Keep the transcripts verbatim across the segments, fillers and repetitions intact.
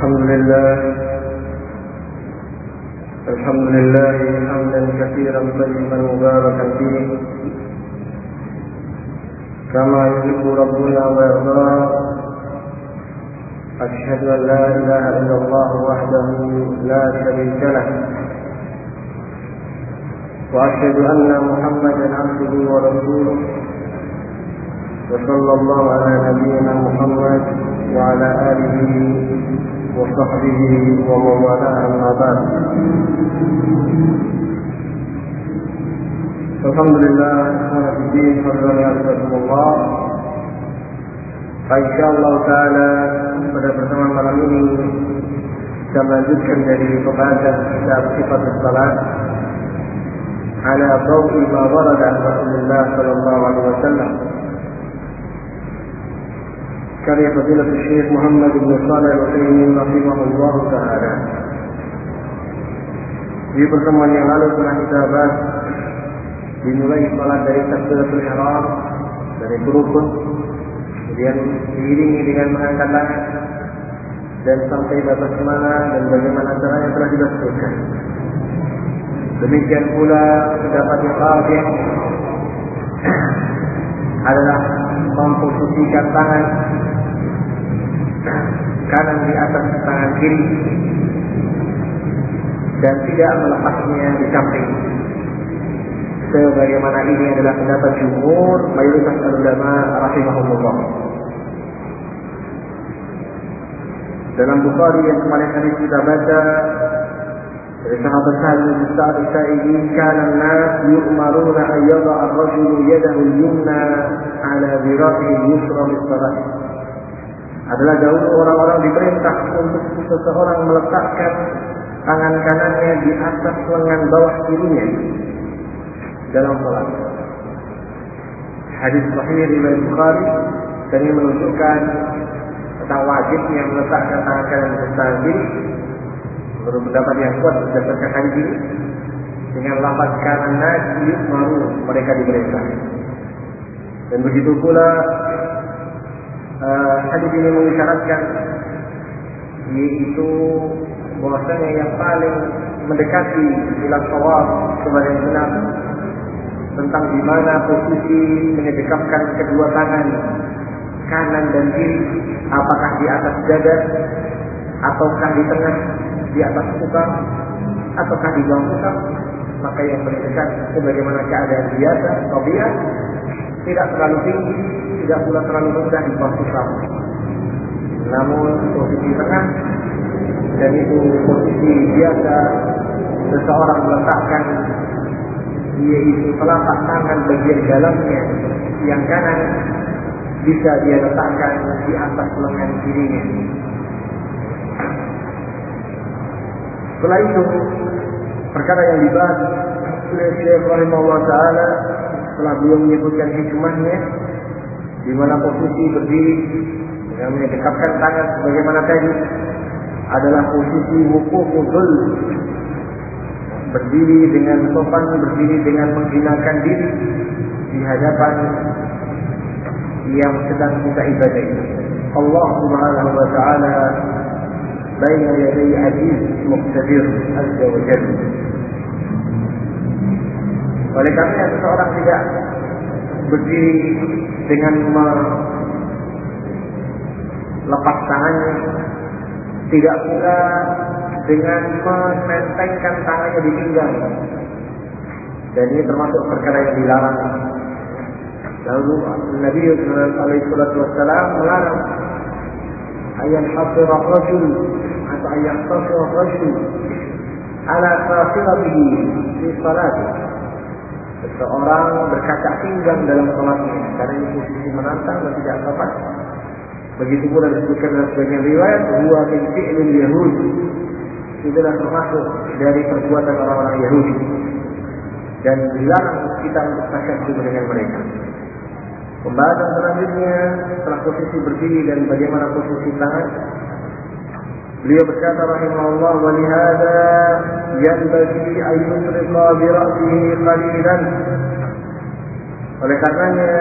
الحمد لله الحمد لله حمدا كثيرا طيبا مباركا فيه كما يحب ربنا ويرضى. أشهد أن لا إله إلا الله وحده لا شريك له، وأشهد أن محمدا عبده ورسوله، وصلى الله على نبينا محمد وعلى آله وصحبه ومن والاه أما بعد. Alhamdulillah, Alhamdulillah, Alhamdulillah. Insyaallah Taala pada pertemuan malam ini kita melanjutkan dari pembahasan kitab Sifat Salat ala dawi ma warada an Rasulullah sallallahu alaihi wasallam karya Fadilatul Syekh Muhammad bin Shalih Al-Utsaimin rahimahullah taala. Di pertemuan yang lalu telah kita bahas dimulai salat dari takbiratul ihram dari rukun, kemudian diiringi dengan mengangkat tangan dan sampai batas mana dan bagaimana caranya telah kita sebutkan. Demikian pula pendapat yang rajih adalah memposisikan tangan kanan di atas tangan kiri dan tidak melepasnya di samping. Sebagaimana ini adalah pendapat jumhur mayoritas ulama rahimahumullah. Dalam Bukhari yang kemarin kali kita baca dari sahabat Sa'id bin Sa'd As-Sa'idi, kana an-nas yu'maruna an yada'a ar-rajulu yadahu al-yumna 'ala dhira'ihi al-yusra lis-salat. Adalah dahulu orang-orang diperintah untuk seseorang meletakkan tangan kanannya di atas lengan bawah kirinya dalam salat. Hadis sahih riwayat Bukhari dan ini menunjukkan tentang wajibnya meletakkan tangan kanan di atas tangan kiri. Menurut pendapat yang kuat berdasarkan hadis ini, dengan lafaz kanan najib baru mereka diperintah. Dan begitu pula uh, hadis ini mengisyaratkan yaitu bahwasanya yang paling mendekati ila shawab kepada yang benar tentang di mana posisi menyedekapkan kedua tangan kanan dan kiri, apakah di atas dada ataukah di tengah, di atas pukul ataukah di bawah pukul, maka yang paling dekat sebagaimana keadaan biasa, tabiat, tidak terlalu tinggi, tidak pula terlalu rendah di bawah pukul, namun posisi tengah, dan itu posisi biasa seseorang meletakkan yaitu telapak tangan bagian dalamnya yang kanan bisa dia letakkan di atas lengan kirinya. Setelah itu perkara yang dibahas oleh Syekh rahimahullah taala setelah beliau menyebutkan hikmahnya di mana posisi berdiri dengan menyedekapkan tangan sebagaimana tadi adalah posisi wuquful dhul, berdiri dengan sopan, berdiri dengan menghinakan diri di hadapan yang sedang kita ibadahi Allah Subhanahu wa taala baina yaday aziz muqtadir azza wa jalla. Oleh karena seseorang tidak berdiri dengan melepas tangannya, tidak pula dengan menentengkan tangannya di pinggang, dan ini termasuk perkara yang dilarang. Lalu Nabi alaihi salatu wassalam melarang ayan hafira rajul atau ayan hafira rajul ala qasiratihi fi salati. Seseorang berkaca pinggang dalam salatnya karena ini posisi menantang dan tidak tepat. Begitu pula disebutkan dalam sebagian riwayat huwa min fi'lil yahud, itulah termasuk dari perbuatan orang-orang Yahudi dan dilarang kita untuk tasyabbuh dengan mereka. Pembahasan selanjutnya setelah posisi berdiri dan bagaimana posisi tangan, beliau berkata rahimahullah, wa lihada yanbaghi an yusriqa bi ra'sihi qalilan. Oleh karenanya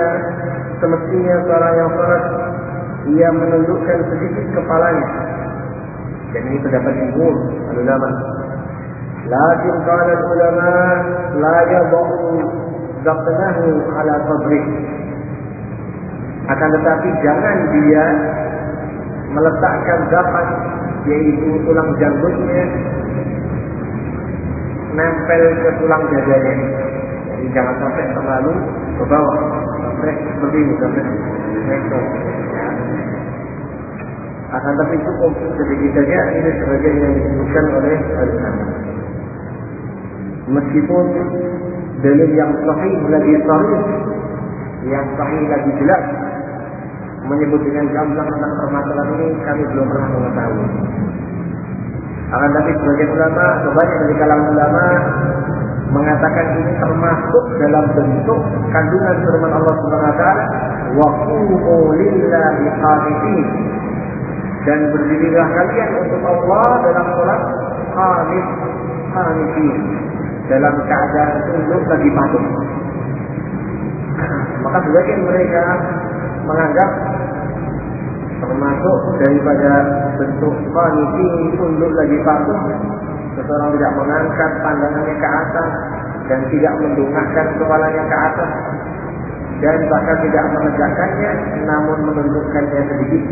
semestinya seorang yang salat ia menundukkan sedikit kepalanya Dan ini pendapat jumhur ulama. Lakin qala ulama la yad'u zaqnahu ala sadrih. Akan tetapi jangan dia meletakkan zapan, yaitu tulang janggutnya, nempel ke tulang dadanya. Jadi jangan sampai terlalu ke bawah, sampai seperti ini, sampai nempel. Akan tapi cukup sedikit saja, ini sebagian yang disebutkan oleh ulama. Meskipun dalil yang sahih lagi sahih, yang sahih lagi jelas menyebut dengan gamblang tentang permasalahan ini, kami belum pernah mengetahui. Akan tapi sebagian ulama, sebanyak dari kalangan ulama mengatakan ini termasuk dalam bentuk kandungan firman Allah Subhanahu wa taala, wa qumu lillahi qanitin. Dan berdirilah kalian untuk Allah dalam salat qanit, qanitin, dalam keadaan tunduk lagi patuh. Maka sebagian mereka menganggap termasuk daripada bentuk qanitin, tunduk lagi patuh, seseorang tidak mengangkat pandangannya ke atas dan tidak mendongakkan kepalanya ke atas dan bahkan tidak menegakkannya, namun menundukkannya sedikit.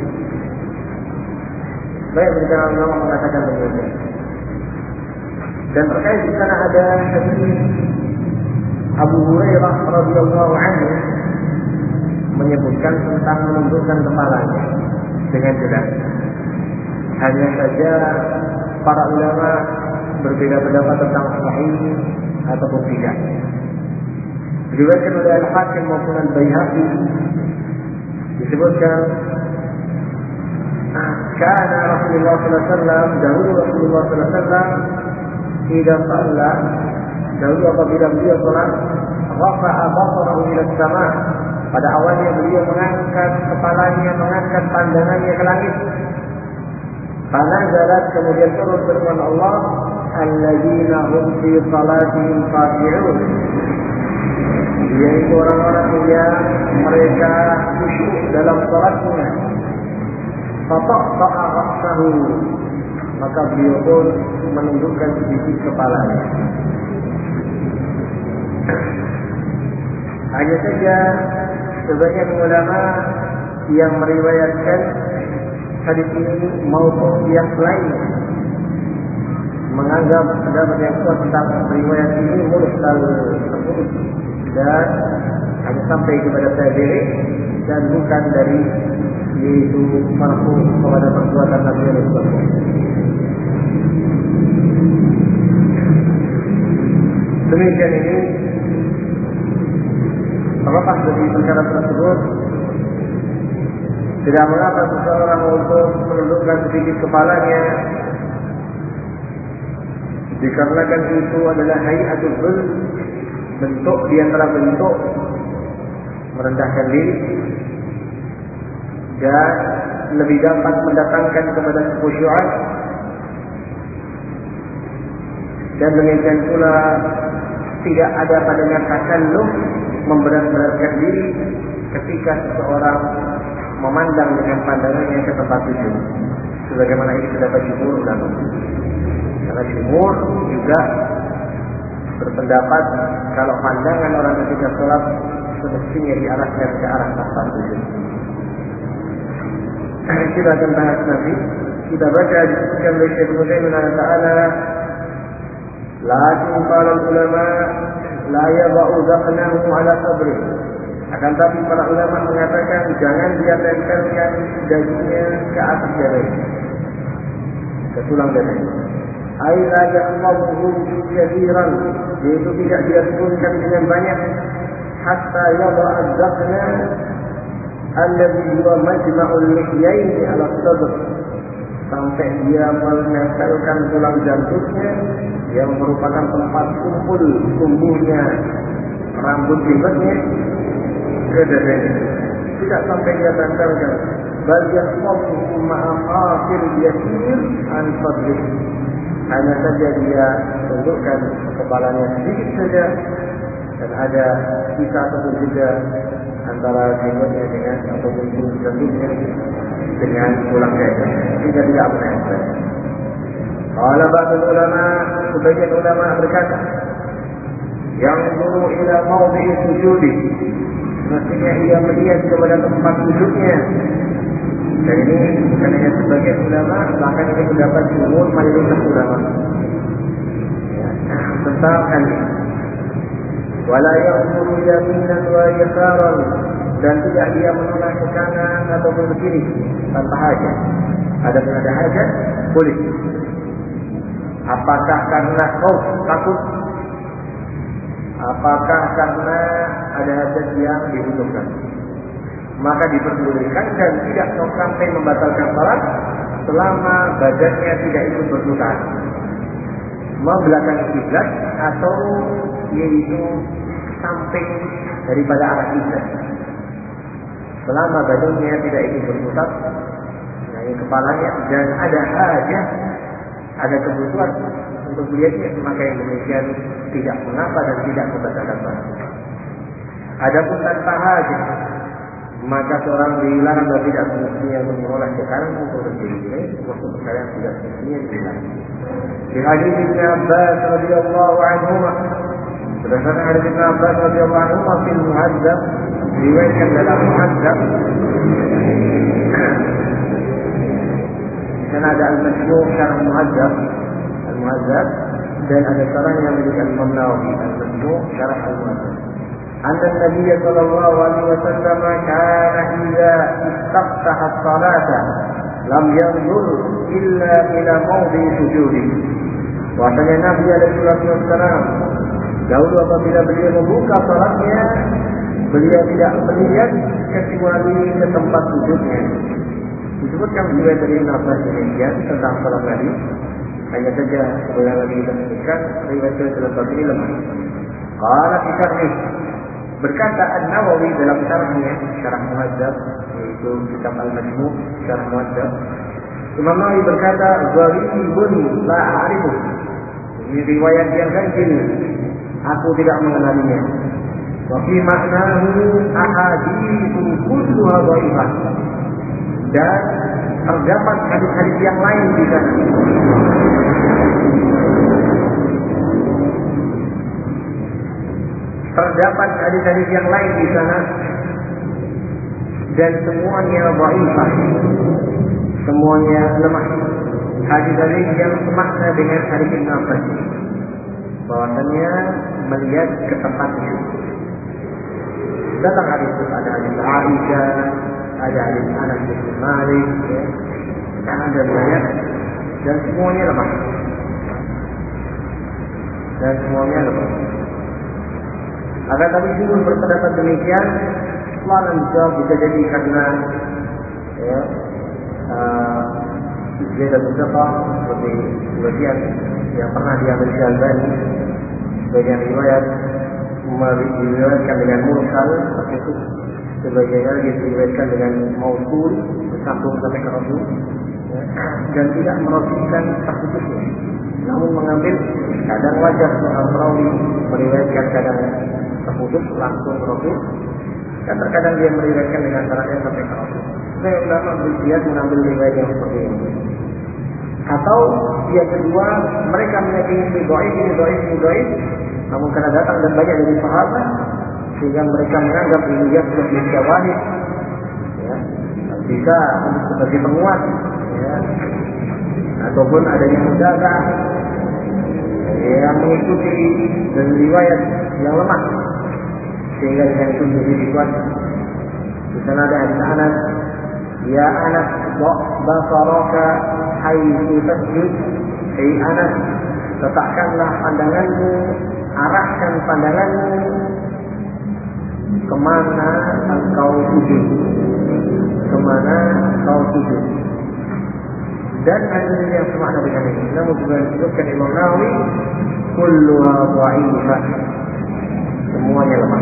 Baik, berbicara ulama mengatakan demikian. Dan terkait di sana ada hadis Abu Hurairah radhiyallahu anhu menyebutkan tentang menundukkan kepalanya dengan jelas. Hanya saja para ulama berbeda pendapat tentang sahih ataupun tidak. Diriwayatkan oleh Al-Hakim maupun Al-Baihaqi disebutkan kana Rasulullah sallallahu alaihi wasallam, dahulu Rasulullah sallallahu alaihi wasallam tidak salat, dahulu apabila beliau salat, rafa'a basarahu ila as-sama'. Pada awalnya beliau mengangkat kepalanya, mengangkat pandangannya ke langit. Fanazalat, kemudian turun firman Allah, alladzina hum fi salatihim khashi'un. Yaitu orang-orang yang mereka khusyuk dalam salatnya. Fataqta'a ra'sahu, maka beliau pun menundukkan sedikit kepalanya. Hanya saja sebagian ulama yang meriwayatkan hadis ini maupun yang lain menganggap pendapat yang kuat tentang riwayat ini mursal tersebut dan hanya sampai kepada tabi'in dan bukan dari yaitu marfu kepada perbuatan Nabi sallallahu alaihi wasallam. Demikian ini terlepas dari perkara tersebut, tidak mengapa seseorang untuk menundukkan sedikit kepalanya, dikarenakan itu adalah hayatul dhul, bentuk di antara bentuk merendahkan diri dan lebih dapat mendatangkan kepada kekhusyuan. Dan demikian pula tidak ada padanya takalluf, memberat-beratkan diri ketika seseorang memandang dengan pandangannya ke tempat sujud. Sebagaimana ini terdapat jumhur ulama. Karena jumhur juga berpendapat kalau pandangan orang ketika sholat semestinya diarahkan ke arah tempat sujud. Kita akan bahas nanti. Kita baca disebutkan oleh Syekh Utsaimin Taala, lakin para ulama la yad'u dhaqnahu ala sadri. Akan tapi para ulama mengatakan jangan dia tempelkan dagunya ke atas dadanya, ke tulang dadanya. Ai la yaqbahu kathiran, yaitu tidak dia turunkan dengan banyak, hatta yad'a dhaqna alladhi huwa majma'ul lihyain ala sadr, sampai dia menempelkan tulang janggutnya yang merupakan tempat kumpul tumbuhnya rambut jenggotnya ke dadanya. Tidak sampai dia tempelkan, bal yaqbahu ma'a akhir yasir an sadri, hanya saja dia tundukkan kepalanya sedikit saja dan ada sisa atau juga antara jenggotnya dengan ataupun janggutnya dengan tulang dada, tidak tidak menempel. Qala ba'dul ulama, sebagian ulama berkata, yang dulu ila mawdi'i sujudi, mestinya ia melihat kepada tempat sujudnya. Dan ini bukan hanya sebagian ulama, bahkan ini pendapat jumhur mayoritas ulama ya, tentang hal ini. Wala yanzuru yaminan wa yasaran, dan tidak dia menoleh ke kanan ataupun ke kiri tanpa hajat. Adapun ada hajat, boleh. Apakah karena khauf, takut? Apakah karena ada hajat yang dibutuhkan? Maka diperbolehkan dan tidak sampai membatalkan salat selama badannya tidak ikut berputar membelakangi kiblat atau yaitu samping daripada arah kiblat. Selama badannya tidak ikut berputar, yaitu kepalanya, dan ada hajat, ada kebutuhan untuk melihatnya, maka yang demikian tidak mengapa dan tidak membatalkan salat. Adapun tanpa hajat, maka seorang dilarang dan tidak semestinya menoleh ke kanan untuk ke kiri. Ini suatu perkara yang tidak semestinya dilarang. Di hadis Ibnu Abbas radhiyallahu anhu, berdasarkan hadis Ibnu Abbas radhiyallahu anhu fil Muhadzab, diriwayatkan dalam Muhadzab. Di sana ada al-Majmu' syarah Muhadzab, al-Muhadzab, dan ada syarah yang milik Imam Nawawi, al-Majmu' syarah al-Muhadzab. أن النبي صلى الله عليه وسلم كان إذا استفتح الصلاة لم ينظر إلا إلى موضع سجوده. Bahwasanya Nabi alaihi wasallam dahulu apabila beliau membuka salatnya, beliau tidak melihat kecuali ke tempat sujudnya. Disebutkan juga dari Nabi demikian tentang salat Nabi. Hanya saja sebenarnya lagi kita sebutkan riwayat dalam bab ini lemah. Qala fi syarih, berkata An-Nawawi dalam syarahnya, syarah Muhadzab, yaitu kitab Al-Majmu' syarah Muhadzab, Imam Nawawi berkata, "Gharibun la a'rifu." Ini riwayat yang ganjil, aku tidak mengenalinya. Wa fi ma'nahu ahaditsu kulluha dhaifah. Dan terdapat hadis-hadis yang lain di sana. Terdapat hadis-hadis yang lain di sana dan semuanya dhaifah, semuanya lemah. Hadis-hadis yang semakna dengan hadis Ibnu Abbas, bahwasanya melihat ke tempat itu. Datang hadis itu, ada hadis Aisyah, ada hadis Anas bin Malik, ya, dan ada banyak, dan semuanya lemah, dan semuanya lemah. Agar tapi jumhur berpendapat demikian, soalan dijawab bisa jadi karena ya, dia dan beberapa seperti sebagian yang pernah diambil Al-Albani, sebagian riwayat diriwayatkan dengan mursal seperti itu, sebagian lagi diriwayatkan dengan mausul bersambung sampai ke Rasul, ya, dan tidak merafikan terputusnya, namun mengambil kadang wajar seorang perawi meriwayatkan kadang terputus langsung ke Rasul, dan terkadang dia meriwayatkan dengan syaratnya sampai ke Rasul. Saya ulama berikhtiar mengambil riwayat yang seperti ini. Atau yang kedua, mereka meyakini ini dhaif, ini dhaif, ini dhaif, namun karena datang dan banyak dari sahabat, sehingga mereka menganggap ini dia sebagai syawahid, ya, bisa sebagai penguat, ya, ataupun adanya mudadah yang mengikuti dari riwayat yang lemah, sehingga dengan itu menjadi dikuat. Di sana ada hadis Anas, ya Anas, basaraka haitsu tasjud. Hei Anas, letakkanlah pandanganmu, arahkan pandanganmu kemana engkau sujud, kemana engkau sujud. Dan hadis yang semakna dengan ini, namun juga disebutkan Imam Nawawi, kulluha dhaifah, semuanya lemah.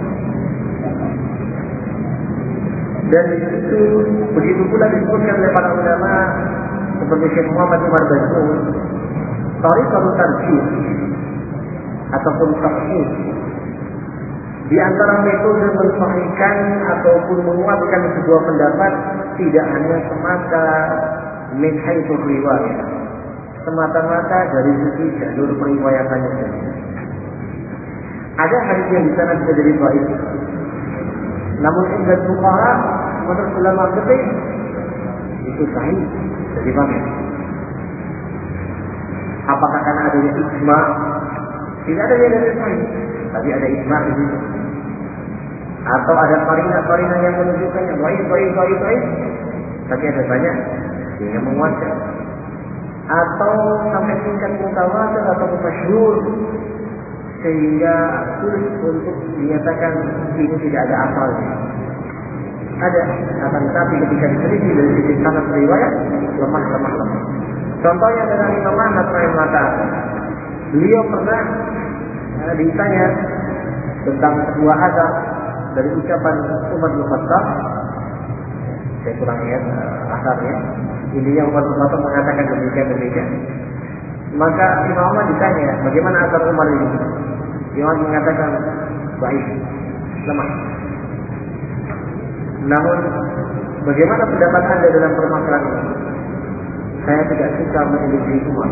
Dan itu begitu pula disebutkan oleh para ulama seperti Syekh Muhammad Umar Bazoum, tariqatul tarjih ataupun tafsir. Di antara metode mensahihkan ataupun menguatkan sebuah pendapat tidak hanya semata min haitsu riwayat, semata-mata dari sisi jalur periwayatannya saja. Ada hadis yang di sana bisa jadi baik, namun ingat fuqaha menurut ulama fikih itu sahih. Jadi bagaimana? Apakah karena adanya ijma? Tidak ada yang dari sahih, tapi ada ijma di situ. Atau ada qarinah-qarinah yang menunjukkan yang baik, baik, baik, baik, tapi ada banyak yang menguatkan. Atau sampai tingkat mutawatir atau masyhur sehingga sulit untuk dinyatakan ini tidak ada asalnya. Ada, akan tetapi ketika diteliti dari sisi sanad riwayat lemah, lemah, lemah. Contohnya adalah Imam Ahmad rahimahullah. Beliau pernah eh, ditanya tentang sebuah azab dari ucapan Umar bin Khattab. Saya kurang ingat uh, asarnya. Intinya Umar bin Khattab mengatakan demikian demikian. Maka Imam Ahmad ditanya, bagaimana asar Umar ini? Imam mengatakan baik, lemah. Namun bagaimana pendapat Anda dalam permasalahan ini? Saya tidak suka menyelisih Umar.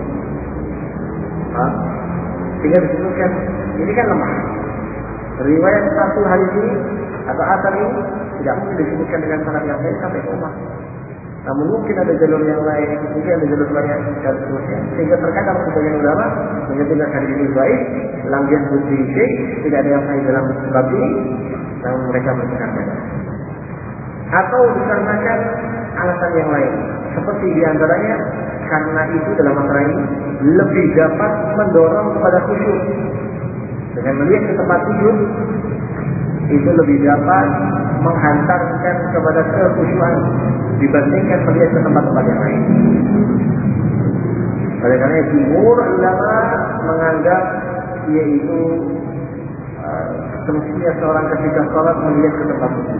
Ha? Sehingga disebutkan ini kan lemah. Riwayat satu hadis ini atau asar ini tidak mungkin disebutkan dengan sanad yang baik sampai ke Umar. Namun mungkin ada jalur yang lain, mungkin ada jalur lain dan seterusnya. Sehingga terkadang sebagian ulama menyebutkan hadis ini baik, lambian putih syekh, tidak ada yang baik dalam bab ini, namun mereka membenarkan. Atau dikarenakan alasan yang lain, seperti diantaranya karena itu dalam masalah ini lebih dapat mendorong kepada khusyuk. Dengan melihat ke tempat sujud itu lebih dapat menghantarkan kepada kekhusyuan dibandingkan melihat ke tempat-tempat yang lain. Oleh karena jumhur ulama menganggap yaitu uh, semestinya seorang ketika sholat melihat ke tempat sujud.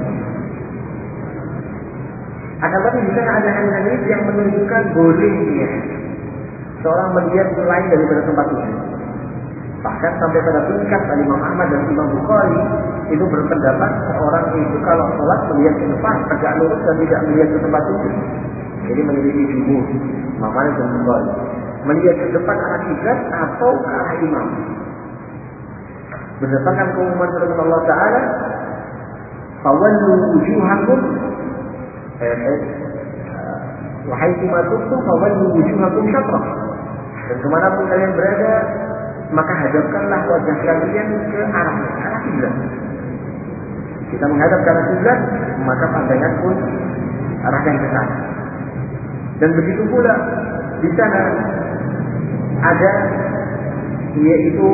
Akan tapi di sana ada hadis yang menunjukkan bolehnya seorang melihat selain daripada tempat sujud. Bahkan sampai pada tingkat Imam Ahmad dan Imam Bukhari itu berpendapat seorang itu kalau sholat melihat ke depan tegak lurus dan tidak melihat ke tempat sujud. Jadi menjadi jumhur Imam Ahmad dan Bukhari melihat ke depan arah kiblat atau ke arah imam. Berdasarkan pengumuman firman Allah Taala, "Fawallu wujuhakum wahai ma kuntum fawallu wujuhakum syatrah." Dan kemanapun kalian berada, maka hadapkanlah wajah kalian ke arahnya, arah kiblat. Kita menghadap ke arah kiblat, maka pandangan pun arahkan ke sana. Dan begitu pula di sana ada yaitu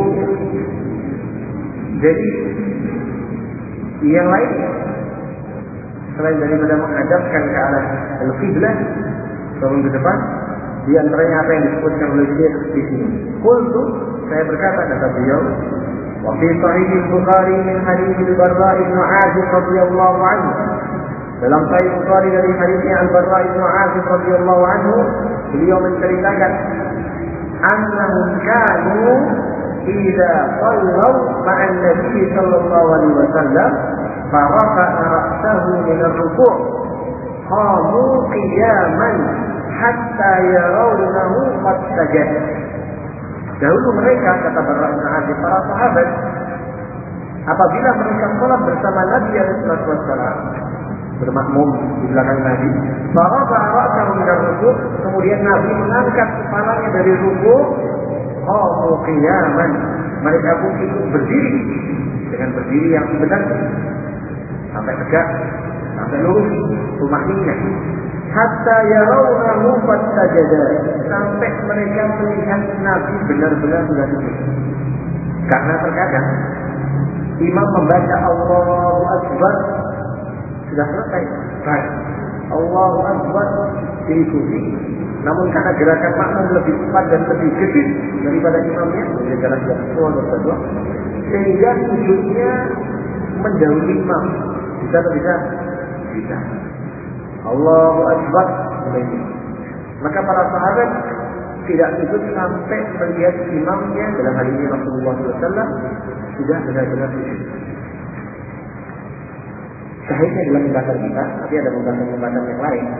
jadi yang lain selain daripada menghadapkan ke arah al-qiblah turun ke depan, di antaranya apa yang disebutkan oleh Syekh di sini. Qultu, saya berkata kata beliau, wa fi sahih al-Bukhari min hadits al-Barra bin Azib radhiyallahu anhu. Dalam sahih Bukhari dari hadisnya Al-Barra bin Azib radhiyallahu anhu, beliau menceritakan annahum kanu idza sallu ma'an nabi sallallahu alaihi wasallam farafa'a ra'sahu min ar-ruku' qamu qiyaman hatta yarawnahu qad sajada. Dahulu mereka, kata Barra bin Azib, para sahabat, apabila mereka sholat bersama Nabi alaihi wasallam, bermakmum di belakang Nabi, farafa'a ra'sahu min ar-ruku', kemudian Nabi mengangkat kepalanya dari ruku', qamu qiyaman, mereka pun ikut berdiri dengan berdiri yang benar sampai tegak, sampai lurus, tumakninah. Hatta yarawnahu qad sajada, sampai mereka melihat Nabi benar-benar sudah sujud. Karena terkadang imam membaca Allahu Akbar sudah selesai, baik Allahu Akbar diikuti, namun karena gerakan makmum lebih cepat dan lebih gesit daripada imamnya, jadi jalan jatuh dan berdua, sehingga sujudnya mendahului imam. Bisa atau bisa? Bisa. Allahu Akbar. Maka para sahabat tidak ikut sampai melihat imamnya, dalam hal ini Rasulullah shallallahu alaihi wasallam, sudah benar-benar sujud. Sahihnya dalam pembahasan kita, tapi ada pembahasan-pembahasan yang lain.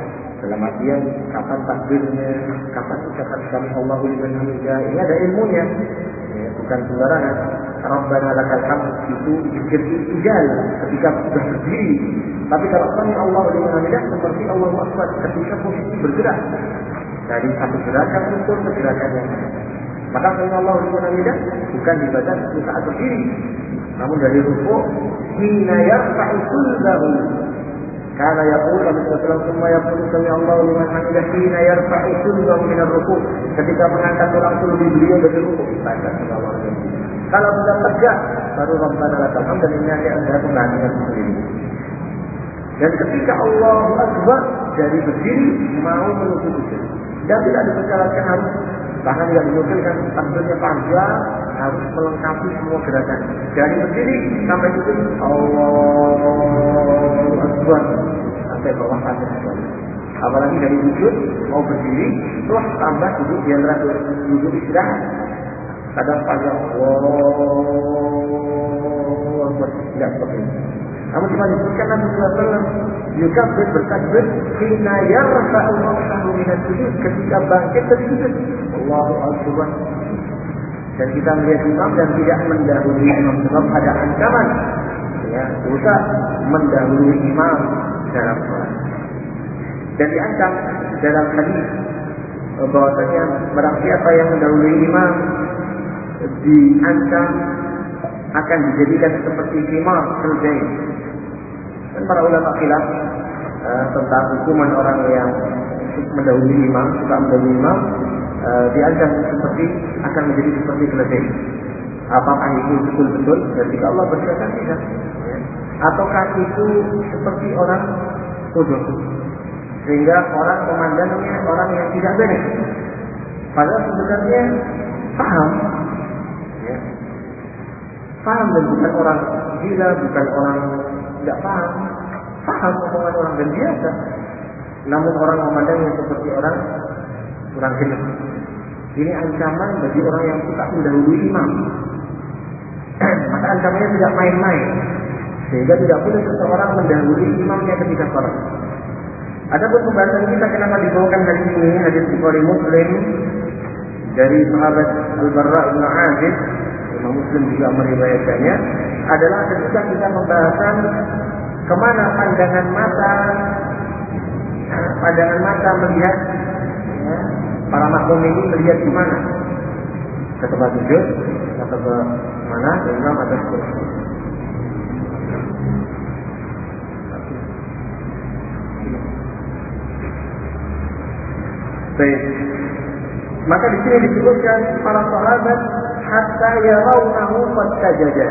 Dalam artian kapan takbirnya, kapan ucapan sami Allahu liman hamidah, ini ada ilmunya, ya, bukan sembarangan. Rabbana lakal hamd itu zikir ijal ketika sudah berdiri. Tapi kalau sami Allahu liman hamidah seperti Allahu akbar ketika posisi bergerak dari satu gerakan untuk ke gerakan yang lain. Maka sami Allahu liman hamidah bukan dibaca saat berdiri, namun dari rukuk hina yarfa'u sulbahu. Karena yaqul Nabi sallallahu alaihi wasallam semua yaqul sami Allahu liman hamidah hina yarfa'u sulbahu min ar-ruku'. Ketika mengangkat tulang sulbi beliau dari rukuk baca sallallahu alaihi wasallam. Kalau sudah tegak baru Rabbana lakal hamd, dan ini nanti ada pembahasan sendiri. Dan ketika Allahu Akbar dari berdiri mau menuju sujud, dan tidak dipersyaratkan harus, bahkan tidak dinukilkan takbirnya panjang, harus melengkapi semua gerakan dari berdiri sampai sujud Allahu Akbar sampai bawah saja. Apalagi dari sujud mau berdiri terus tambah duduk di antara duduk istirahat, kadang panjang Allahu Akbar, tidak seperti itu. Namun cuma disebutkan Nabi sallallahu alaihi wasallam yukabbir bertakbir hina yarfa'u ra'sahu minat sujud, ketika bangkit dari sujud Allahu Akbar. Dan kita melihat imam dan tidak mendahului imam, sebab ada ancaman, ya, dosa mendahului imam dalam sholat. Dan diancam dalam hadis bahwasanya barang siapa yang mendahului imam diancam akan dijadikan seperti himar keledai. Dan para ulama khilaf uh, tentang hukuman orang yang mendahului imam, suka mendahului imam, uh, diancam seperti akan menjadi seperti keledai. Apakah itu betul-betul? Dan jika Allah berkata tidak, ya. Ataukah itu seperti orang bodoh, sehingga orang memandangnya orang yang tidak benar, padahal sebenarnya paham, ya. Paham dan bukan orang gila, bukan orang tidak paham, paham omongan orang dan biasa. Namun orang memandangnya seperti orang kurang jelas. Ini ancaman bagi orang yang suka mendahului imam. Maka ancamannya tidak main-main, sehingga tidak boleh seseorang mendahului imamnya ketika sholat. Adapun pembahasan kita kenapa dibawakan hadis ini, hadis Bukhari Muslim dari sahabat Al-Barra bin Azib, Imam Muslim juga meriwayatkannya, adalah ketika kita membahasan kemana pandangan mata, pandangan mata melihat, ya, para makmum ini melihat ke mana, ke tempat sujud atau ke mana, imam atau kursi. Baik. Maka di sini disebutkan para sahabat hatta yarawnahu qad sajada,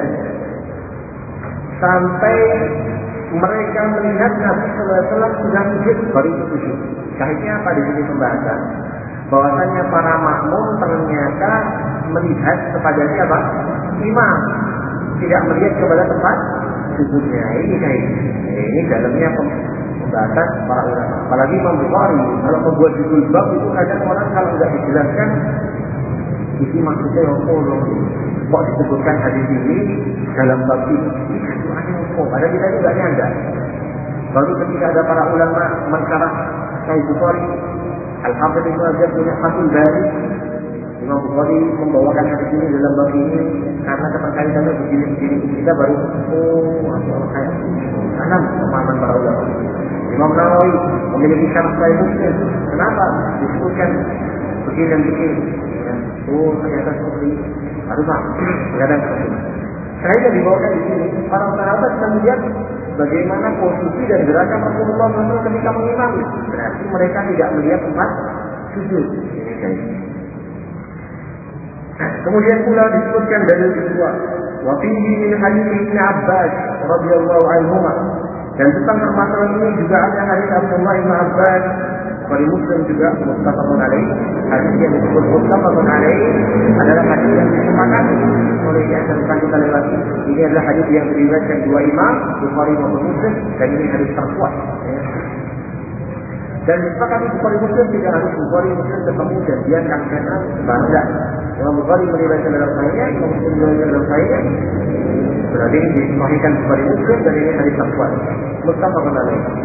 sampai mereka melihat Nabi sallallahu alaihi wasallam sudah sujud baru sujud. Syahidnya apa di sini pembahasan? Bahwasanya para makmum ternyata melihat kepada siapa? Imam, tidak melihat kepada tempat sujudnya. Ini syahid. Ini dalamnya pembahasan para ulama. Apalagi Imam Bukhari kalau membuat judul bab itu kadang orang kalau tidak dijelaskan ini maksudnya apa loh? Kok disebutkan hadis ini dalam bab ini? Itu aneh apa? Ada kita juga nyandar. Baru ketika ada para ulama mensyarah Sahih Bukhari, Al-Hafidz Ibnu Hajar punya Fathul Bari, Imam Bukhari membawakan hadis ini dalam bab ini karena keterkaitannya begini-begini. Kita baru oh, masalah kayak enam pemahaman para ulama. Imam Nawawi memiliki syarah Sahih Muslim. Kenapa disebutkan begini dan begini? Oh, ternyata seperti ini. Harus paham. Kadang seperti ini. Saya dibawakan di sini. Para sahabat melihat bagaimana posisi dan gerakan Rasulullah shallallahu alaihi wasallam ketika mengimami. Berarti mereka tidak melihat tempat sujud. Ini kayak ini. Kemudian pula disebutkan dari kedua, wa fihi min hadits Ibnu Abbas radhiyallahu anhuma. Dan tentang permasalahan ini juga ada hadis Abdullah bin Abbas, Bukhari Muslim juga muttafaqun alaih. Hadis yang disebut muttafaqun alaih adalah hadis yang disepakati oleh yang akan kita lewati. Ini adalah hadis yang diriwayatkan dua imam, Bukhari maupun Muslim, dan ini hadis terkuat. Ya. Dan disepakati Bukhari Muslim tidak harus Bukhari Muslim ketemu dan dia katakan bangga. Imam Bukhari meriwayatkan dalam sahihnya, Imam Muslim meriwayatkan dalam sahihnya. Berarti ini disahihkan Bukhari Muslim dan ini hadis terkuat. Muttafaqun alaih.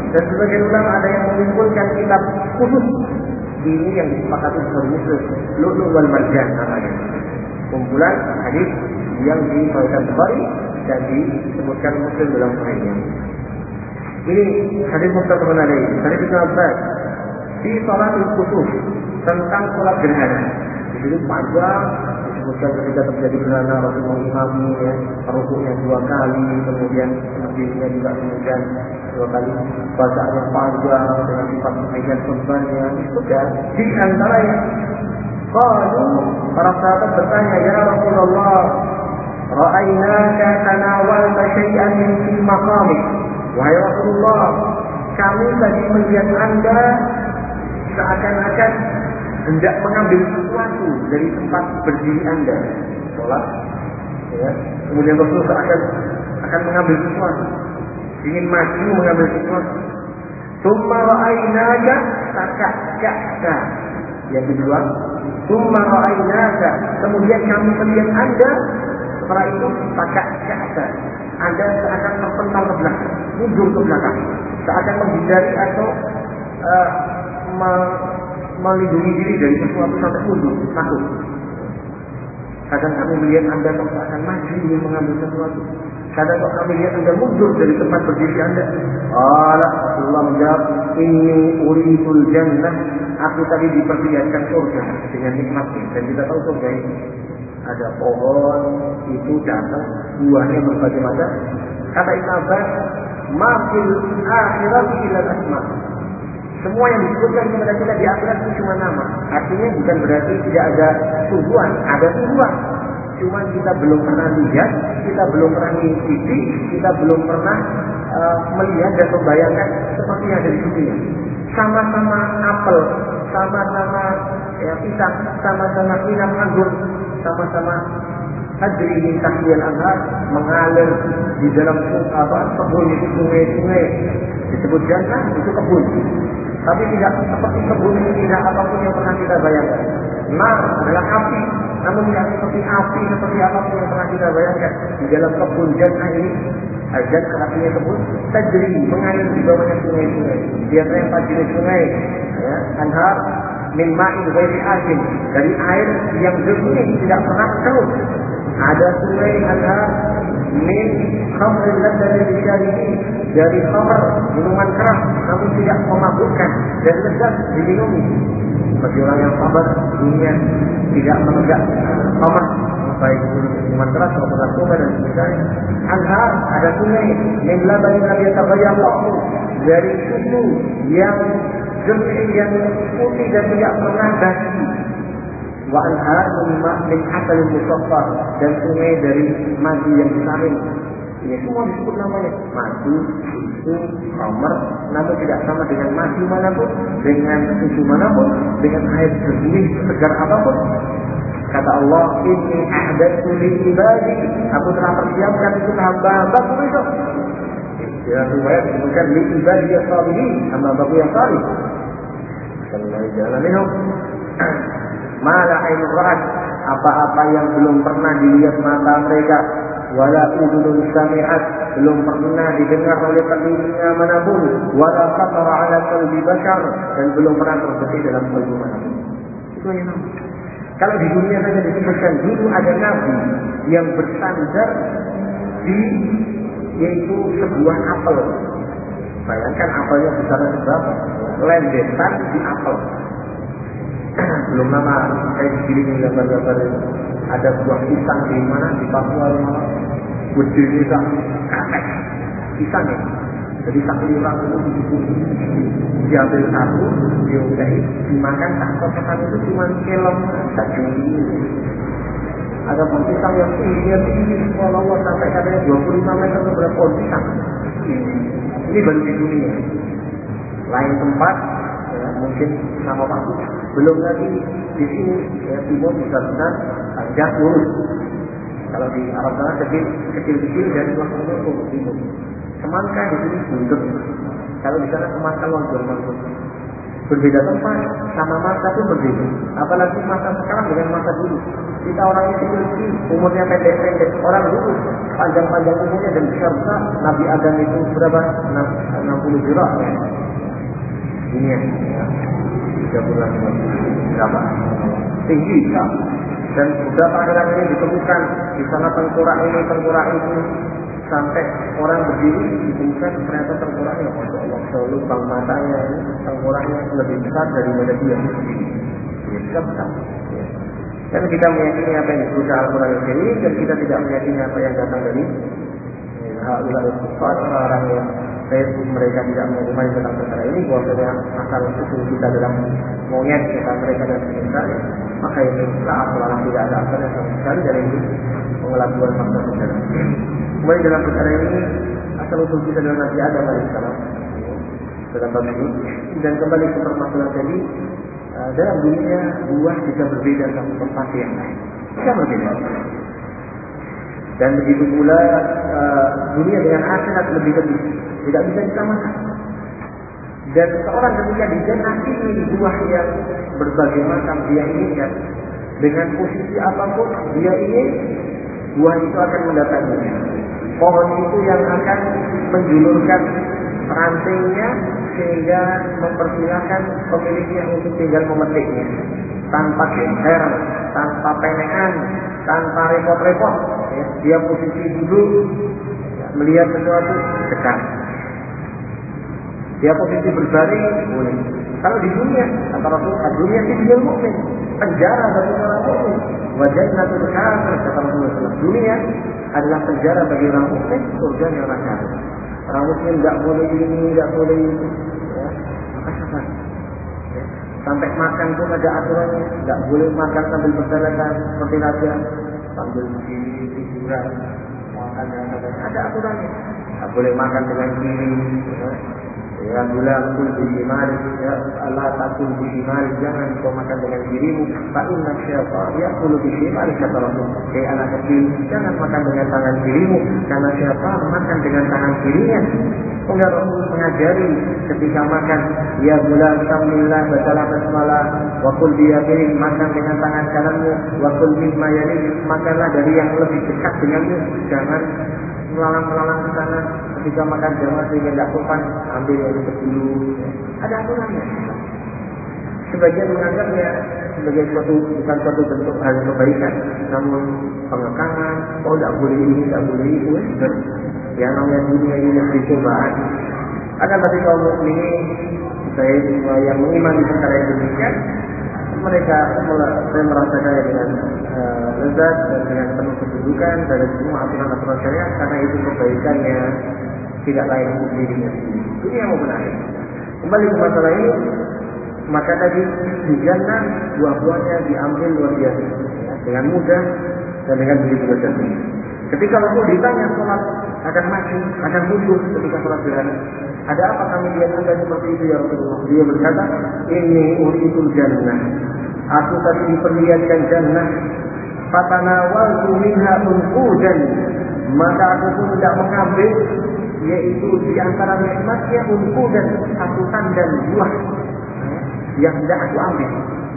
Dan sebagian ulama ada yang mengumpulkan kitab khusus. Ini yang disepakati Bukhari Muslim, Lu'lu' wal Marjan namanya. Kumpulan hadis yang diriwayatkan Bukhari dan disebutkan Muslim dalam Sahihnya. Ini hadis muttafaqun alaih. Hadis Ibnu Abbas di salatul kusuf tentang salat gerhana. Di situ panjang disebutkan ketika terjadi gerhana Rasulullah mengimami ya, rukuknya dua kali, kemudian berdirinya juga kemudian dua kali, bacaan yang panjang dengan sifat demikian korbannya. Sudah di antaranya qalu, para sahabat bertanya, ya Rasulullah, ra'ainaka tanawalta syai'an min fi maqamik. Wahai Rasulullah, kami tadi melihat Anda seakan-akan hendak mengambil sesuatu dari tempat berdiri Anda sholat, ya. Kemudian Rasul akan akan mengambil sesuatu, ingin maju mengambil sesuatu. Tsumma ra'ainaka takakka. Yang kedua, tsumma ra'ainaka, kemudian kami melihat Anda setelah itu takakka. Anda seakan terpental ke belakang, mundur ke belakang, seakan menghindari atau uh, me- melindungi diri dari sesuatu sampai mundur, takut. Kadang kami melihat Anda akan maju ingin mengambil sesuatu. Kadang kami lihat Anda mundur dari tempat berdiri Anda. Allah Rasulullah menjawab, Inni uritul jannah. Aku tadi diperlihatkan surga dengan nikmatnya. Dan kita tahu surga ini ada pohon, itu datang buahnya berbagai macam. Kata Ibnu Abbas, ma fil akhirati illa asma. Semua yang disebutkan kepada kita di akhirat itu cuma nama. Artinya bukan berarti tidak ada sungguhan, ada sungguhan. Cuma kita belum pernah lihat, kita belum pernah mengikuti, kita belum pernah uh, melihat dan membayangkan seperti yang ada di dunia. Sama-sama apel, sama-sama ya, pisang, sama-sama inam anggur, sama-sama hadri min tahlil anhar, mengalir di dalam apa kebun itu sungai-sungai. Disebut jannah itu kebun. Tapi tidak seperti kebun ini, tidak apapun yang pernah kita bayangkan. Nar adalah api, namun tidak seperti api seperti apapun yang pernah kita bayangkan. Di dalam kebun jannah ini, jannah artinya kebun, tajri, mengalir di bawahnya sungai-sungai. Biasanya empat jenis sungai, ya, anhar min ma'in ghairi asin, dari air yang jernih tidak pernah keruh. Ada sungai anhar min khamrin ladzati lisyaribin, dari khamr, minuman keras namun tidak memabukkan dan lezat diminumi. Bagi orang yang sabar, dunia tidak menegak khamr, baik minuman keras maupun narkoba dan sebagainya. Anhar, ada sungai min labanin lam yataghayyar ta'muhu, dari susu yang jernih, yang putih dan tidak pernah basi. Wa anhar min asalin musaffar, dan sungai dari madu yang disaring. Ini semua disebut namanya madu, susu, khamr, namun tidak sama dengan madu manapun, dengan susu manapun, dengan air jernih segar apapun. Kata Allah, Inni a'dadtu li ibadi, aku telah persiapkan untuk hamba-hambaku besok. Dalam riwayat disebutkan li ibadi yang salihin, hamba-hambaku yang salih. Sallallahu jalan minhum mala ainur ra'at, apa-apa yang belum pernah dilihat mata mereka, wala udhunun sami'at, belum pernah didengar oleh telinga manapun, wala khatara ala qalbi bashar, dan belum pernah terbetik dalam kalbu manapun. Itu yang nama. Kalau di dunia saja disebutkan dulu ada nabi yang bersandar di yaitu sebuah apel. Bayangkan apelnya besarnya seberapa? Lendetan di apel. Belum lama saya dikirim gambar-gambar ada buah pisang di mana, di Papua mana, gede pisang, kakek pisang ya. Jadi satu orang itu diambil satu, diukai, dimakan, tak kotokan itu cuma kelong saja. Ada pun pisang yang tingginya tinggi, Allah sampai katanya dua puluh lima meter ke berapa pohon pisang. Ini baru di dunia. Lain tempat, ya, mungkin sama waktu. Belum lagi di sini, ya, timur besar-besar, panjang lurus. Kalau di Arab sana kecil, kecil-kecil dan langsung lurus timur. Semangka di sini buntut. Kalau di sana semangka lonjong-lonjong. berbeda tempat, sama masa pun berbeda. Apalagi masa sekarang dengan masa dulu. Kita orangnya kecil-kecil, umurnya pendek-pendek. Orang dulu panjang-panjang umurnya dan besar-besar. Nabi Adam itu berapa? enam puluh zirah ya. Ini ya, tiga puluh berapa? Tinggi kan? Dan beberapa akhirnya ini ditemukan di sana tengkorak ini, tengkorak itu, sampai orang berdiri ditemukan ternyata tengkoraknya, masya Allah, selubang matanya ini tengkoraknya lebih besar daripada dia berdiri. Dia besar besar. Dan kita meyakini apa yang disebut Al-Quran ini, dan kita tidak meyakini apa yang datang dari orang-orang yang mereka tidak mengimani tentang perkara ini, bahwasanya asal usul kita dalam monyet kita mereka dan semisal, maka ini saat orang tidak ada asal yang sama sekali dari pengelakuan makna sejarah. Kemudian dalam perkara ini asal usul kita dalam Nabi Adam alaihissalam dalam bab ini, dan kembali ke permasalahan tadi, dalam dunia buah bisa berbeda satu tempat yang lain, bisa berbeda. Dan begitu pula uh, dunia dengan akhirat lebih lebih tidak bisa disamakan. Dan seorang ketika dijanji di buah yang berbagai macam dia inginkan, dengan posisi apapun dia ingin, buah itu akan mendatanginya. Pohon itu yang akan menjulurkan rantainya sehingga mempersilahkan pemiliknya untuk tinggal memetiknya tanpa geser, tanpa penekan, tanpa repot-repot. Ya, dia posisi duduk, ya, melihat sesuatu dekat. Dia posisi berbaring boleh. Kalau di dunia, kata Rasulullah, dunia sijil mukmin, penjara bagi orang mukmin. Wajannatu kafir, kata Rasulullah. Dunia adalah penjara bagi orang mukmin, surganya orang kafir. Orang muslim tidak boleh ini, tidak boleh itu. Ya, maka sabar. Ya. Sampai makan pun ada aturannya, tidak boleh makan sambil berjalan seperti raja, sambil begini, tiduran, makan dan sebagainya. Ada aturannya. Tidak boleh makan dengan kiri. Ya. Ya gula kul bisimari, ya Allah takul bisimari, jangan kau makan dengan dirimu. Fa inna syaitan yaqulu bisimari, kata Rasul. Hai anak kecil, jangan makan dengan tangan kirimu, karena syaitan makan dengan tangan kirinya. Kemudian Rasul mengajari ketika makan, ya gula samillah, bacalah basmalah, wa kul biyaminik, makan dengan tangan kananmu, wa kul mimma yalik, makanlah dari yang lebih dekat denganmu, jangan melalang-melalang ke sana. Ketika makan jamaah sehingga tidak sopan, ambil yang dekat dulu. Ada aturannya. Sebagian menganggapnya sebagai suatu bukan suatu bentuk hal kebaikan, namun pengekangan, oh tidak boleh ini, tidak boleh itu. Ya namanya dunia ini negeri cobaan. Ada bagi kaum mukminin, saya yang mengimani perkara yang demikian, mereka saya merasakan dengan uh, lezat dan dengan penuh kedudukan dari semua aturan-aturan syariat, karena itu kebaikannya tidak lain untuk dirinya sendiri. Dunia mau benar. Kembali ke masalah ini, maka tadi di jannah buah-buahnya diambil luar biasa, ya, dengan mudah dan dengan begitu mudah. Ketika Rasul ditanya sholat akan mati, akan mundur ketika sholat gerhana. Ada apa kami lihat anda seperti itu ya Rasulullah? Dia berkata, ini uritul jannah. Aku tadi diperlihatkan jannah. Fatanawaltu minha unqudan. Maka aku pun tidak mengambil, yaitu di antara nikmatnya unqudan, satu tandan buah yang tidak aku ambil.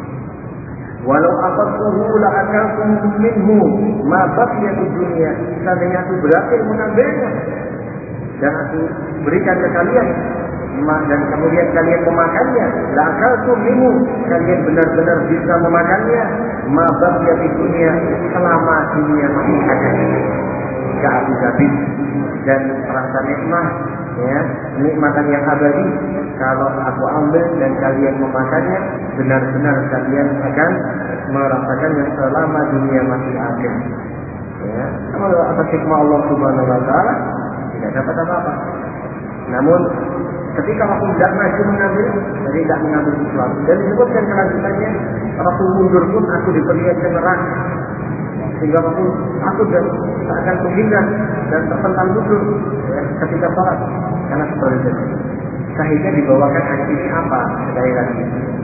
Walau aqadtuhu la'akaltum minhu ma baqiyatud dunya. Seandainya aku berhasil mengambilnya dan aku berikan ke kalian, dan kemudian kalian memakannya, la'akaltum minhu, kalian benar-benar bisa memakannya, ma baqiyatud dunya, selama dunia masih ada. Tidak habis-habis dan rasa nikmat, ya, nikmatan yang abadi. Kalau aku ambil dan kalian memakannya, benar-benar kalian akan merasakannya selama dunia masih ada. Ya, kalau atas hikmah Allah Subhanahu Wa Taala tidak dapat apa-apa. Namun ketika Rasul tidak maju mengambil, jadi tidak mengambil sesuatu. Dan disebutkan kelanjutannya, Rasul mundur pun aku diperlihatkan neraka. Sehingga Rasul aku dan akan menghindar dan terpental mundur, ya, ketika sholat, karena seperti itu. Sehingga dibawakan hadis ini apa? Sekali lagi,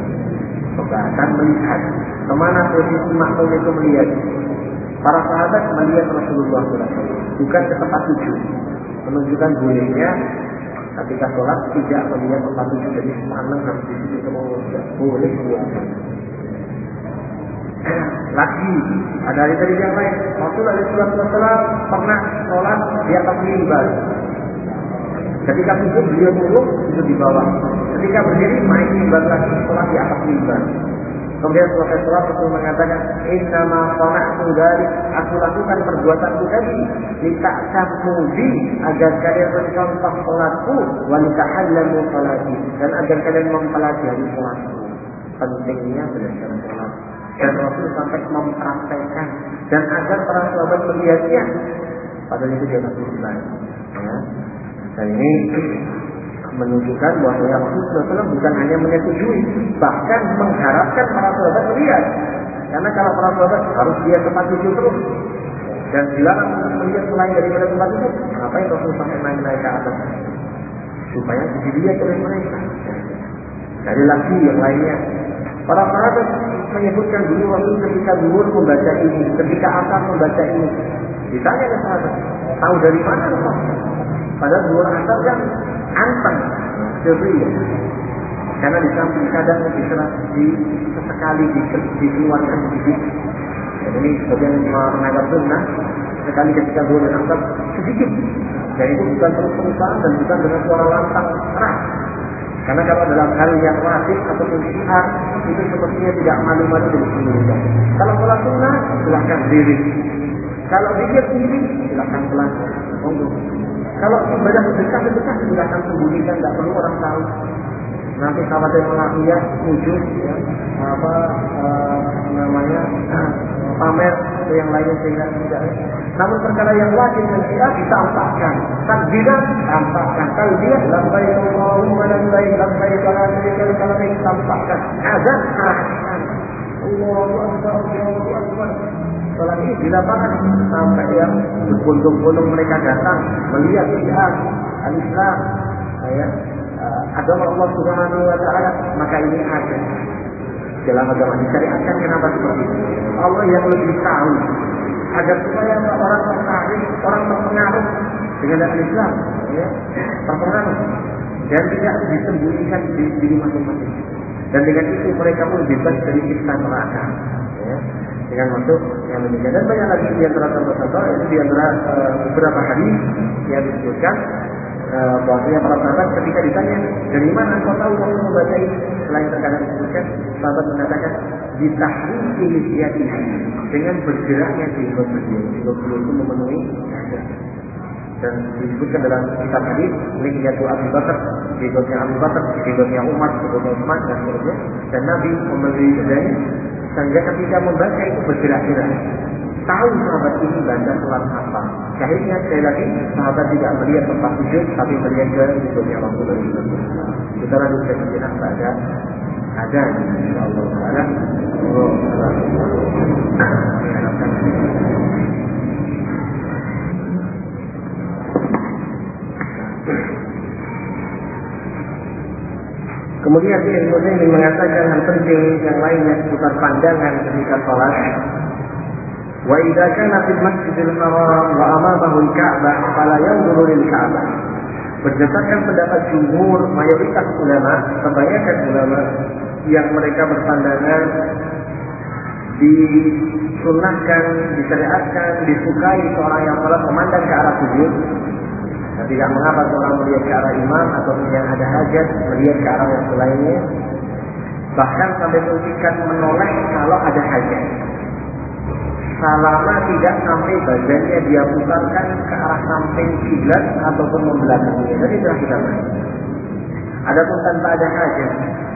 akan melihat kemana posisi makhluk itu melihat. Para sahabat melihat Rasulullah shallallahu alaihi wasallam, bukan ke tempat tujuan, menunjukkan bolehnya ketika sholat tidak melihat tempat sujud, jadi pandang harus di situ semua, tidak boleh keluar. Lagi ada dari tadi yang lain, Rasulullah shallallahu alaihi wasallam pernah sholat di atas mimbar. Ketika sujud beliau turun sujud di bawah. Ketika berdiri main mimbar lagi, sholat di atas mimbar. Kemudian selesai sholat Rasul mengatakan, Inna ma qana'tu dzalik, aku lakukan perbuatanku tadi lita'tamudi, agar kalian mencontoh sholatku, wa lita'allamu sholati, dan agar kalian mempelajari sholatku. Pentingnya belajar sholat. Dan Rasul sampai mempraktekkan, dan agar para sahabat melihatnya, padahal itu dia masih baik. Ya. Dan ini menunjukkan bahwa Rasulullah shallallahu alaihi wasallam bukan hanya menyetujui, bahkan mengharapkan para sahabat melihat. Karena kalau para sahabat harus dia tempat sujud terus dan dilarang melihat selain daripada tempat sujud, ngapain Rasul sampai naik-naik ke atas? Supaya dilihat oleh mereka. Dari lagi yang lainnya, para sahabat menyebutkan dulu Rasul ketika zuhur membaca ini, ketika asar membaca ini. Ditanya oleh sahabat, tahu dari mana Rasul? Padahal zuhur asar kan anteng, ceria. Karena di samping kadang diserap di sesekali di, dikeluarkan sedikit. Jadi ini sebagian menganggap sunnah, sekali ketika zuhur dan asar sedikit. Dan itu bukan terus-terusan dan bukan dengan suara lantang keras. Karena kalau dalam hal yang wajib ataupun syiar itu sepertinya tidak malu-malu dan disembunyikan. Kalau sholat sunnah silahkan diri. Kalau zikir tinggi silahkan pelan. Monggo. Kalau ibadah sedekah-sedekah silahkan sembunyikan, tidak perlu orang tahu. Nanti khawatir maksiat wujud ya, apa uh, namanya uh, pamer atau yang lainnya sehingga tidak. Namun perkara yang wajib dan syiar ditampakkan. Takbiran tampakkan. Talbiyah labbaik Allahumma labbaik labbaik wa la syarika lak labbaik tampakkan. Azan arahkan. Allahu akbar Allahu akbar. Salat ini di lapangan sampai yang berbondong-bondong mereka datang melihat syiar al-Islam ya, agama Allah Subhanahu wa taala, maka ini ada dalam agama disyariatkan. Kenapa seperti itu? Allah yang lebih tahu, agar supaya orang tertarik, orang terpengaruh dengan Islam, ya, terpengaruh dan tidak disembunyikan di diri masing-masing. Dan dengan itu mereka pun bebas dari siksa neraka. Ya. Dengan masuk yang demikian, dan banyak lagi di antara contoh-contoh, itu di antara uh, beberapa hadis yang disebutkan uh, bahwasanya para sahabat ketika ditanya dari mana kau tahu kamu membaca ini, selain terkadang disebutkan sahabat mengatakan ditahriki lisyatihi, dengan bergeraknya jenggot beliau, jenggot beliau itu memenuhi dada. Dan disebutkan dalam kitab hadis lihyatu Abu Bakar, jenggotnya Abu Bakar, jenggotnya Umar, jenggotnya Utsman dan seterusnya, dan Nabi memberi dadanya sehingga ketika membaca itu bergerak-gerak. Tahu sahabat ini baca surat apa? Syahidnya sekali lagi sahabat tidak melihat tempat sujud, tapi melihat ke sujudnya Rasulullah shallallahu alaihi wasallam. Kita lanjutkan sejenak pada azan. Insyaallah taala. Kemudian Syekh Utsaimin mengatakan hal penting yang lainnya seputar pandangan ketika sholat. Wa idza kana fil masjidil haram wa amamahu al-Ka'bah fala yanzuru lil Ka'bah. Berdasarkan pendapat jumhur mayoritas ulama, kebanyakan ulama yang mereka berpandangan disunahkan, disyariatkan, disukai seorang yang sholat memandang ke arah sujud. Dan tidak mengapa seorang melihat ke arah imam atau yang ada hajat melihat ke arah yang selainnya. Bahkan sampai tingkat menoleh kalau ada hajat. Selama tidak sampai badannya dia putarkan ke arah samping kiblat ataupun membelakanginya. Jadi telah kita bahas. Adapun tanpa ada hajat,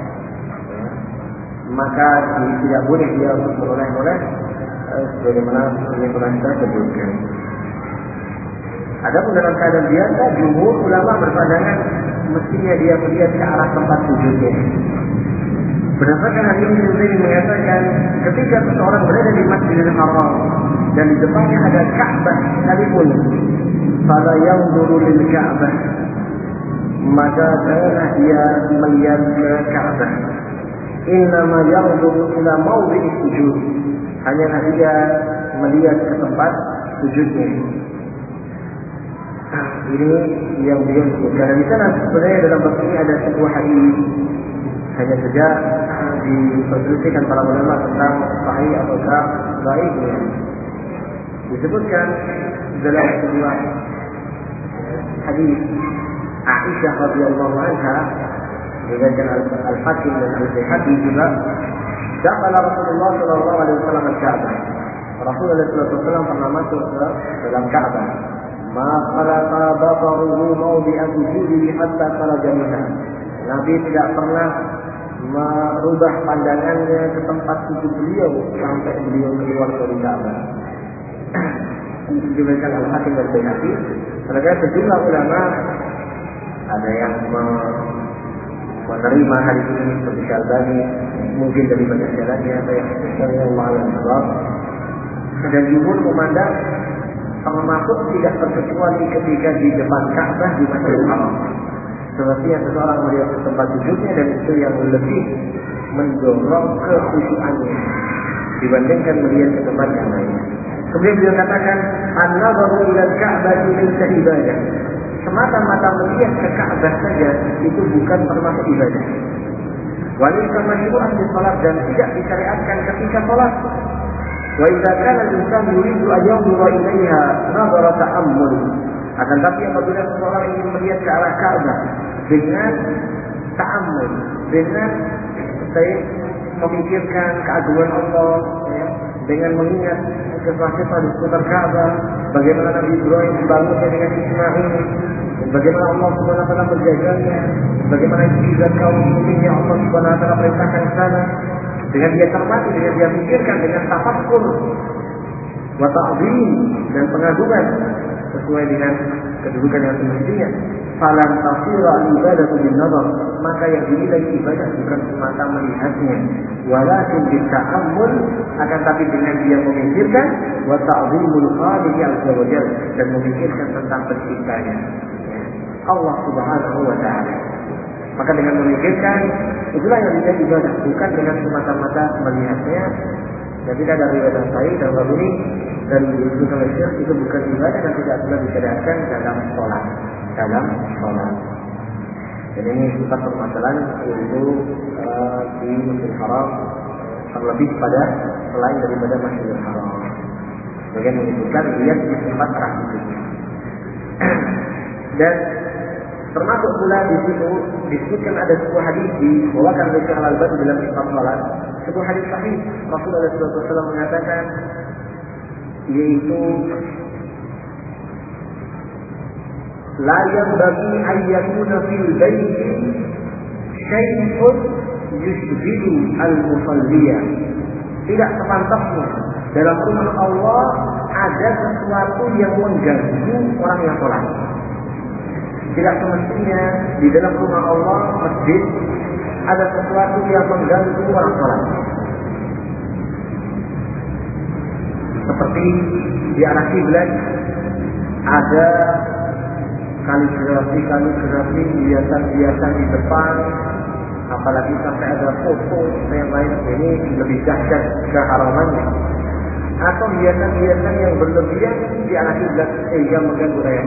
maka tidak boleh dia untuk menoleh-noleh sebagaimana yang telah kita sebutkan. Adapun dalam keadaan biasa, jumhur ulama berpandangan mestinya dia melihat ke arah tempat sujudnya. Berdasarkan hal ini, Syekh mengatakan ketika seseorang berada di Masjidil Haram dan di depannya ada Ka'bah sekalipun, fala yanzuru lil Ka'bah, maka janganlah dia melihat ke Ka'bah. Innama yanzuru ila mawdi'is sujud, hanyalah dia melihat ke tempat sujudnya. Ini yang beliau sebutkan. Dan di sana sebenarnya dalam bab ini ada sebuah hadis, hanya saja diperselisihkan para ulama tentang sahih ataukah dhaifnya. Disebutkan dalam sebuah hadis Aisyah radhiyallahu anha, diriwayatkan Al-Hakim dan Al-Baihaqi juga, dakhala Rasulullah sallallahu alaihi wasallam al-Ka'bah. Rasulullah sallallahu alaihi wasallam pernah masuk ke dalam Ka'bah. Ma khalaqa basaruhu mawdi'a sujudihi hatta kharaja minha. Nabi tidak pernah merubah pandangannya ke tempat sujud beliau sampai beliau keluar dari Ka'bah. Diberikan Al-Hakim dan Al-Baihaqi. Mereka sejumlah ulama ada yang menerima hadis ini seperti Syalbani, mungkin dari banyak jalannya, saya Allah Al-Sabab. Dan jumhur memandang termasuk tidak terkecuali ketika di depan Ka'bah di Masjidil Haram. Sepertinya seseorang melihat tempat sujudnya dan itu yang lebih mendorong kekhusyukannya dibandingkan melihat ke tempat yang lain. Kemudian beliau katakan, an-nazaru ila al-Ka'bah laysa ibadah. Semata-mata melihat ke Ka'bah saja itu bukan termasuk ibadah. Walaysa masyru'an di salat dan tidak disyariatkan ketika salat. Wa idza kana al-insan yuridu an yanzura ilaiha nazara ta'ammul. Akan tapi apabila seseorang ingin melihat ke arah Ka'bah dengan ta'ammul, dengan saya memikirkan keagungan Allah, ya, dengan mengingat kisah-kisah di seputar Ka'bah, bagaimana Nabi Ibrahim membangunnya dengan Ismail, bagaimana Allah Subhanahu wa taala menjaganya, bagaimana mukjizat kaum muslimin yang Allah Subhanahu wa taala perintahkan ke sana. Dengan dia cermati, dengan dia pikirkan, dengan tafakkur, wa ta'zim dan pengagungan sesuai dengan kedudukan yang semestinya. Falan tasira ibadatu bin nazar, maka yang dinilai ibadah bukan semata melihatnya, walakin bita'ammul, akan tapi dengan dia memikirkan, wa ta'zimul khaliq azza wa jalla, dan memikirkan tentang penciptanya Allah Subhanahu wa taala. Maka dengan memikirkan, itulah yang dinilai ibadah, bukan dengan semata-mata melihatnya. Dan tidak ada riwayat yang sahih dalam bab ini dan disebutkan oleh Syekh itu bukan ibadah dan tidak pula disyariatkan dalam sholat, dalam sholat. Dan ini sifat permasalahan yaitu uh, di Masjidil Haram terlebih pada selain daripada Masjidil Haram. Bagian menyebutkan lihat di tempat arah sujudnya. Dan termasuk pula di situ disebutkan ada sebuah hadis dibawakan oleh Syekh Al-Albani dalam kitab Salat, sebuah hadis sahih Rasulullah shallallahu alaihi wasallam mengatakan, yaitu la yanbaghi an yakuna fil baiti syai'un yushghilu al-musalliya. Tidak sepantasnya dalam rumah Allah ada sesuatu yang mengganggu orang yang sholat. Tidak semestinya di dalam rumah Allah, masjid, ada sesuatu yang mengganggu orang sholat. Seperti di arah kiblat ada kaligrafi-kaligrafi, hiasan-hiasan di depan, apalagi sampai ada foto yang lain, ini lebih dahsyat keharamannya. Atau hiasan-hiasan yang berlebihan di arah kiblat sehingga mengganggu rakyat.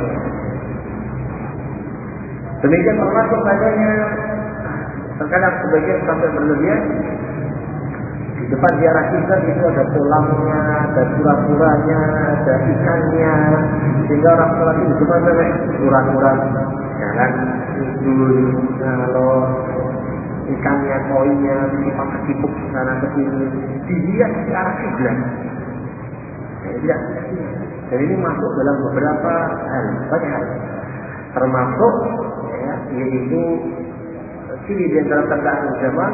Demikian termasuk padanya terkadang sebagian sampai berlebihan. Di depan di arah kiblat itu ada kolamnya, ada kura-kuranya, ada ikannya, sehingga orang sholat itu cuma sampai kura-kura jalan tidur, ngalor, ikannya, koinnya, kecipak-kecipuk sana ke sini, dilihat di arah kiblat. Nah, tidak semestinya. Dan ini masuk dalam beberapa hal, banyak hal, termasuk ya, yaitu ciri di antara tanda zaman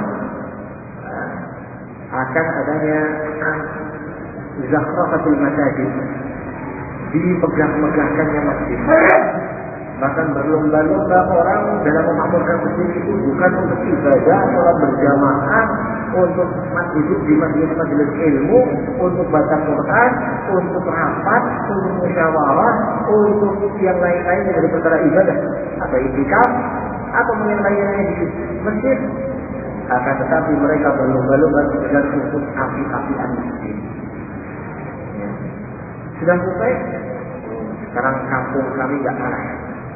akan adanya zakhrafatul masajid, dipegah-megahkannya masjid. Bahkan berlomba-lomba orang dalam memakmurkan masjid itu bukan untuk ibadah, sholat berjamaah, untuk duduk di majelis-majelis ilmu, untuk baca Quran, untuk rapat, untuk musyawarah, untuk yang lain-lain dari perkara ibadah, atau iktikaf, atau yang lainnya di masjid. Akan tetapi mereka berlomba-lomba sekedar untuk api-apian masjid. Ya. Sudah selesai. Sekarang kampung kami nggak kalah.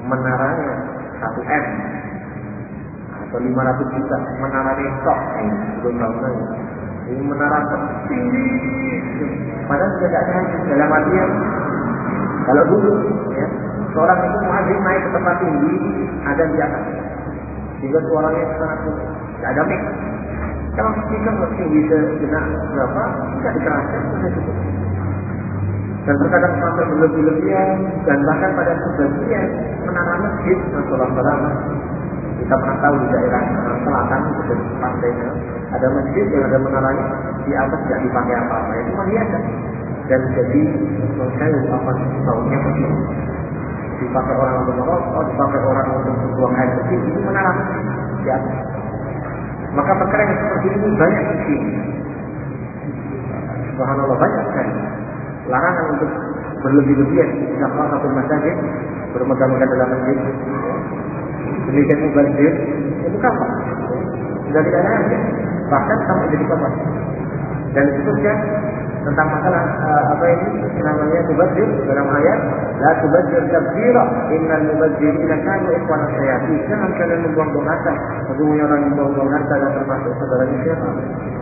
menaranya satu M atau lima ratus juta, menara desktop ini belum bangunan. Ini menara tinggi, padahal tidak ada dalam artian kalau dulu ya, seorang itu muadzin naik ke tempat tinggi ada di atas sehingga suaranya sangat tidak ada mic. Kalau speaker tinggi sejenak berapa tidak dikeraskan sudah cukup. Dan terkadang sampai berlebih-lebihan dan bahkan pada sebagian menara masjid Rasulullah kita pernah tahu di daerah selatan itu di pantainya ada masjid yang ada menaranya di atas tidak dipakai apa-apa, itu menghiaskan dan jadi saya apa tahunnya begini dipakai orang untuk merokok, dipakai orang untuk buang air kecil, itu menara di atas. Maka perkara yang seperti ini banyak di sini. Subhanallah, banyak sekali larangan untuk berlebih-lebihan. Salah satu masjid bermegah-megah dalam masjid, demikian mubazir, itu kapal sudah tidak ada harga, bahkan sampai jadi kapal. Dan disebutkan tentang masalah uh, apa ini namanya mubazir dalam ayat la tubazir tabzira innal mubazzirina kanu ikhwana syayatin. Jangan kalian membuang-buang harta. Sesungguhnya orang yang membuang harta adalah termasuk saudaranya syaitan.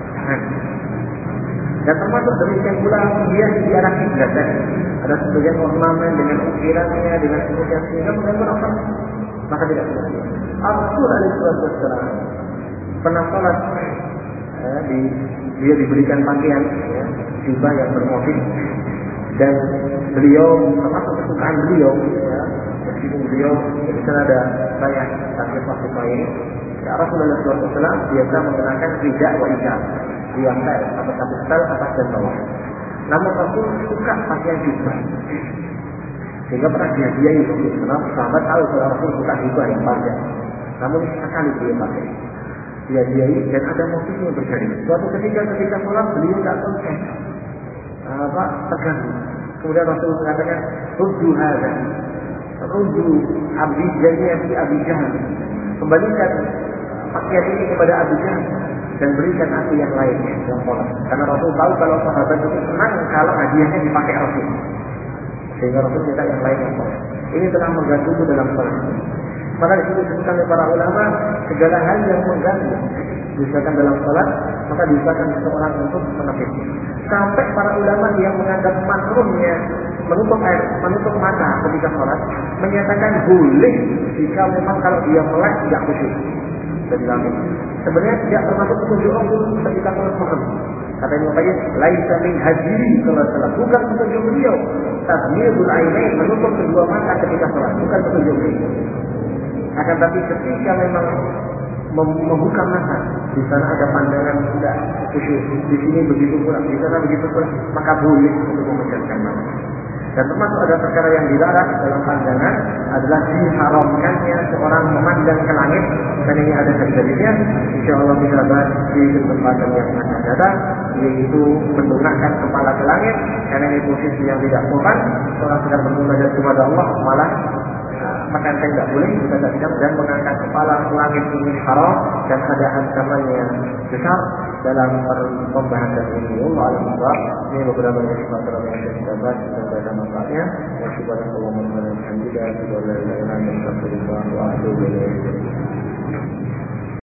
Dan termasuk demikian pula hias di arah kiblat. Ada sebagian ornamen dengan ukirannya, dengan kemudian sehingga mengganggu orang, maka tidak boleh. Rasul alaihi wasallam pernah sholat eh, di dia diberikan pakaian ya, jubah yang bermotif dan beliau termasuk kesukaan beliau ya, meskipun beliau di sana ada banyak sahabat-sahabat ini ya, Rasulullah shallallahu alaihi wasallam biasa menggunakan rijak wa ijab yang sel atau satu sel atas dan bawah. Namun Rasul suka pakaian jubah sehingga pernah dihadiahi Rasul. Kenapa? Sahabat tahu kalau Rasul suka jubah yang panjang. Namun sekali dia pakai dihadiahi dan ada motifnya bergaris. Suatu ketika ketika sholat beliau tidak konsen apa terganggu. Kemudian Rasul mengatakan ruddu hadza ruddu abdi jannati Abi Jahal, kembalikan pakaian ini kepada Abu Jahal dan berikan aku yang lainnya yang sholat. Karena Rasul tahu kalau sahabat itu senang kalau hadiahnya dipakai Rasul, sehingga Rasul minta yang lain yang sholat. Ini telah mengganggu dalam sholat. Maka disebut disebutkan oleh para ulama segala hal yang mengganggu misalkan dalam sholat maka diusahakan seseorang untuk menepis. Sampai para ulama yang menganggap makruhnya menutup air, menutup mata ketika sholat menyatakan boleh jika memang kalau dia melek tidak khusyuk. Dan lain sebenarnya tidak termasuk petunjuk Rasul ketika sholat malam. Kata Ibnu Qayyim, laisa min hadi kalau sholat, bukan petunjuk beliau. Tasmirul ainain, menutup kedua mata ketika sholat, bukan petunjuk beliau. Akan tapi ketika memang membuka mata, di sana ada pandangan tidak khusyuk, di sini begitu pula, di sana begitu pula, maka boleh untuk memejamkan mata. Dan termasuk ada perkara yang dilarang dalam pandangan adalah diharamkannya seorang memandang ke langit. Dan ini ada hadisnya, insya Allah kita bahas di kesempatan yang akan datang, yaitu mendongakkan kepala ke langit, karena ini posisi yang tidak sopan. Orang sedang bermunajat kepada Allah malah maka tidak boleh kita tidak dan mengangkat kepala ke langit ini haram dan ada ancamannya besar dalam pembahasan ini. Allah Alhamdulillah, ini beberapa yang kita bahas dan ada manfaatnya. Wassalamualaikum warahmatullahi wabarakatuh.